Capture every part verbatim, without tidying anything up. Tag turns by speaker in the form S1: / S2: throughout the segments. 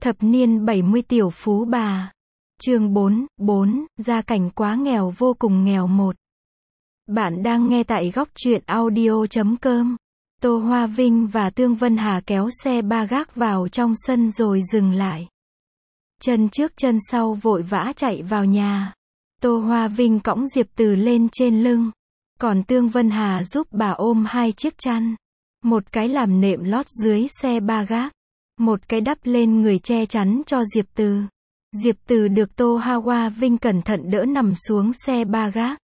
S1: Thập niên bảy mươi tiểu phú bà. Chương bốn, bốn, gia cảnh quá nghèo vô cùng nghèo một. Bạn đang nghe tại góc truyện audio chấm com. Tô Hoa Vinh và Tương Vân Hà kéo xe ba gác vào trong sân rồi dừng lại. Chân trước chân sau vội vã chạy vào nhà. Tô Hoa Vinh cõng Diệp Từ lên trên lưng. Còn Tương Vân Hà giúp bà ôm hai chiếc chăn. Một cái làm nệm lót dưới xe ba gác. Một cái đắp lên người che chắn cho Diệp Từ. Diệp Từ được Tô Hoa Vinh cẩn thận đỡ nằm xuống xe ba gác.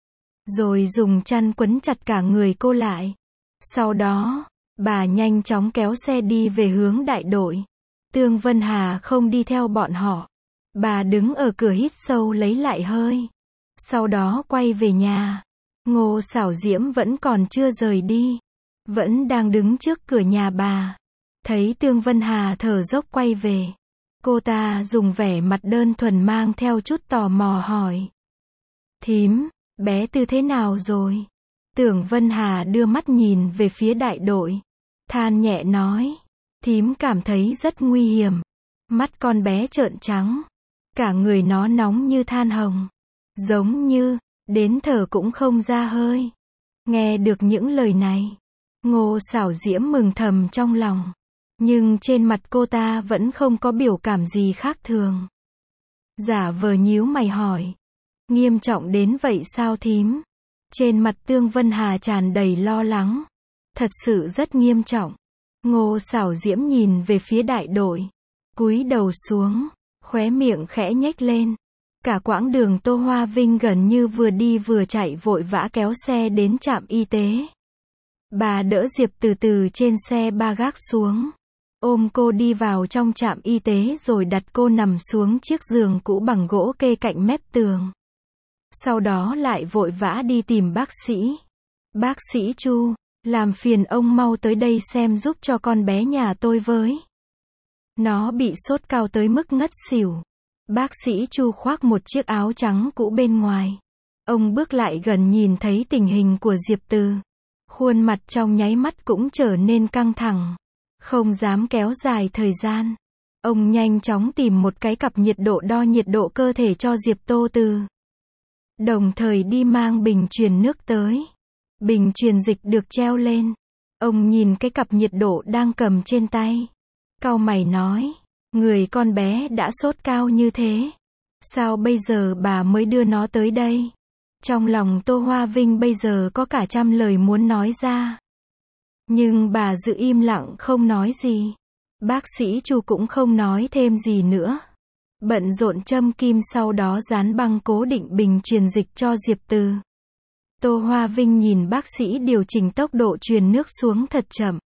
S1: Rồi dùng chăn quấn chặt cả người cô lại. Sau đó, bà nhanh chóng kéo xe đi về hướng đại đội. Tương Vân Hà không đi theo bọn họ. Bà đứng ở cửa hít sâu lấy lại hơi. Sau đó quay về nhà. Ngô Xảo Diễm vẫn còn chưa rời đi. Vẫn đang đứng trước cửa nhà bà. Thấy Tương Vân Hà thở dốc quay về. Cô ta dùng vẻ mặt đơn thuần mang theo chút tò mò hỏi. Thím, bé Tư thế nào rồi? Tưởng Vân Hà đưa mắt nhìn về phía đại đội. Than nhẹ nói. Thím cảm thấy rất nguy hiểm. Mắt con bé trợn trắng. Cả người nó nóng như than hồng. Giống như, đến thở cũng không ra hơi. Nghe được những lời này. Ngô Xảo Diễm mừng thầm trong lòng. Nhưng trên mặt cô ta vẫn không có biểu cảm gì khác thường. Giả vờ nhíu mày hỏi. Nghiêm trọng đến vậy sao thím? Trên mặt Tương Vân Hà tràn đầy lo lắng. Thật sự rất nghiêm trọng. Ngô Xảo Diễm nhìn về phía đại đội. Cúi đầu xuống, khóe miệng khẽ nhếch lên. Cả quãng đường Tô Hoa Vinh gần như vừa đi vừa chạy vội vã kéo xe đến trạm y tế. Bà đỡ Diệp từ từ trên xe ba gác xuống. Ôm cô đi vào trong trạm y tế rồi đặt cô nằm xuống chiếc giường cũ bằng gỗ kê cạnh mép tường. Sau đó lại vội vã đi tìm bác sĩ. Bác sĩ Chu, làm phiền ông mau tới đây xem giúp cho con bé nhà tôi với. Nó bị sốt cao tới mức ngất xỉu. Bác sĩ Chu khoác một chiếc áo trắng cũ bên ngoài. Ông bước lại gần nhìn thấy tình hình của Diệp Từ. Khuôn mặt trong nháy mắt cũng trở nên căng thẳng. Không dám kéo dài thời gian. Ông nhanh chóng tìm một cái cặp nhiệt độ đo nhiệt độ cơ thể cho Diệp Tô Từ. Đồng thời đi mang bình truyền nước tới. Bình truyền dịch được treo lên. Ông nhìn cái cặp nhiệt độ đang cầm trên tay. Cau mày nói. Người con bé đã sốt cao như thế. Sao bây giờ bà mới đưa nó tới đây? Trong lòng Tô Hoa Vinh bây giờ có cả trăm lời muốn nói ra. Nhưng bà giữ im lặng không nói gì. Bác sĩ Chu cũng không nói thêm gì nữa. Bận rộn châm kim sau đó dán băng cố định bình truyền dịch cho Diệp Từ. Tô Hoa Vinh nhìn bác sĩ điều chỉnh tốc độ truyền nước xuống thật chậm.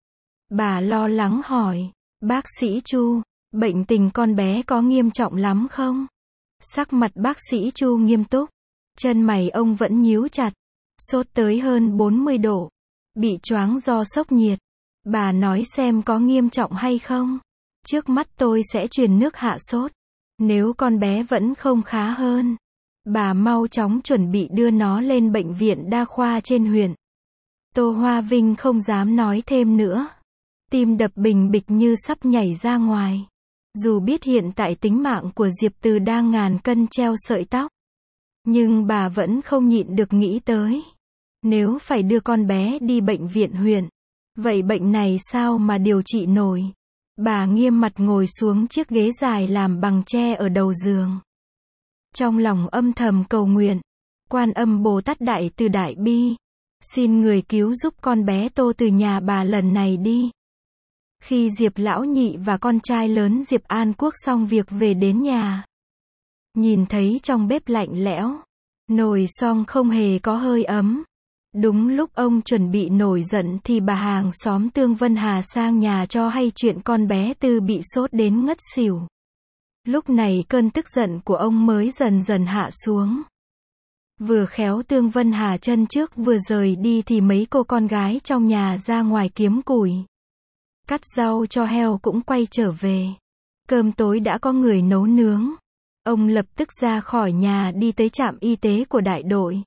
S1: Bà lo lắng hỏi. Bác sĩ Chu, bệnh tình con bé có nghiêm trọng lắm không? Sắc mặt bác sĩ Chu nghiêm túc. Chân mày ông vẫn nhíu chặt. Sốt tới hơn bốn mươi độ. Bị choáng do sốc nhiệt. Bà nói xem có nghiêm trọng hay không? Trước mắt tôi sẽ truyền nước hạ sốt. Nếu con bé vẫn không khá hơn, bà mau chóng chuẩn bị đưa nó lên bệnh viện đa khoa trên huyện. Tô Hoa Vinh không dám nói thêm nữa. Tim đập bình bịch như sắp nhảy ra ngoài. Dù biết hiện tại tính mạng của Diệp Từ đang ngàn cân treo sợi tóc. Nhưng bà vẫn không nhịn được nghĩ tới. Nếu phải đưa con bé đi bệnh viện huyện, vậy bệnh này sao mà điều trị nổi? Bà nghiêm mặt ngồi xuống chiếc ghế dài làm bằng tre ở đầu giường. Trong lòng âm thầm cầu nguyện. Quan Âm Bồ Tát Đại Từ Đại Bi. Xin người cứu giúp con bé Tô từ nhà bà lần này đi. Khi Diệp Lão Nhị và con trai lớn Diệp An Quốc xong việc về đến nhà. Nhìn thấy trong bếp lạnh lẽo. Nồi xong không hề có hơi ấm. Đúng lúc ông chuẩn bị nổi giận thì bà hàng xóm Tương Vân Hà sang nhà cho hay chuyện con bé Tư bị sốt đến ngất xỉu. Lúc này cơn tức giận của ông mới dần dần hạ xuống. Vừa khéo Tương Vân Hà chân trước vừa rời đi thì mấy cô con gái trong nhà ra ngoài kiếm củi. Cắt rau cho heo cũng quay trở về. Cơm tối đã có người nấu nướng. Ông lập tức ra khỏi nhà đi tới trạm y tế của đại đội.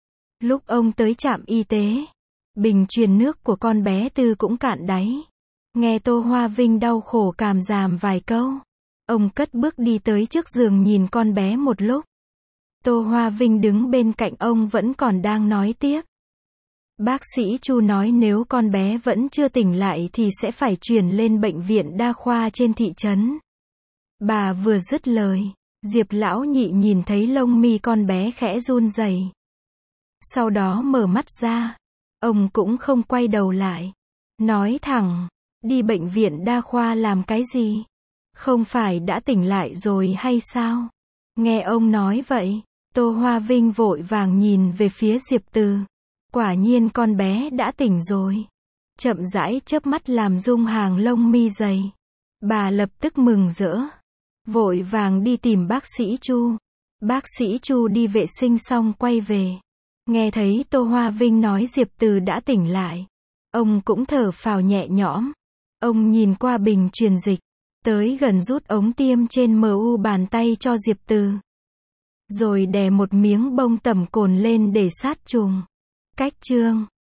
S1: Lúc ông tới trạm y tế, bình truyền nước của con bé Tư cũng cạn đáy. Nghe Tô Hoa Vinh đau khổ cảm giảm vài câu. Ông cất bước đi tới trước giường nhìn con bé một lúc. Tô Hoa Vinh đứng bên cạnh ông vẫn còn đang nói tiếp. Bác sĩ Chu nói nếu con bé vẫn chưa tỉnh lại thì sẽ phải chuyển lên bệnh viện đa khoa trên thị trấn. Bà vừa dứt lời, Diệp lão nhị nhìn thấy lông mi con bé khẽ run rẩy. Sau đó mở mắt ra. Ông cũng không quay đầu lại. Nói thẳng, đi bệnh viện đa khoa làm cái gì? Không phải đã tỉnh lại rồi hay sao? Nghe ông nói vậy, Tô Hoa Vinh vội vàng nhìn về phía Diệp Từ. Quả nhiên con bé đã tỉnh rồi. Chậm rãi chớp mắt làm rung hàng lông mi dày. Bà lập tức mừng rỡ. Vội vàng đi tìm bác sĩ Chu. Bác sĩ Chu đi vệ sinh xong quay về. Nghe thấy Tô Hoa Vinh nói Diệp Từ đã tỉnh lại. Ông cũng thở phào nhẹ nhõm. Ông nhìn qua bình truyền dịch. Tới gần rút ống tiêm trên mu bàn tay cho Diệp Từ. Rồi đè một miếng bông tẩm cồn lên để sát trùng. Cách chương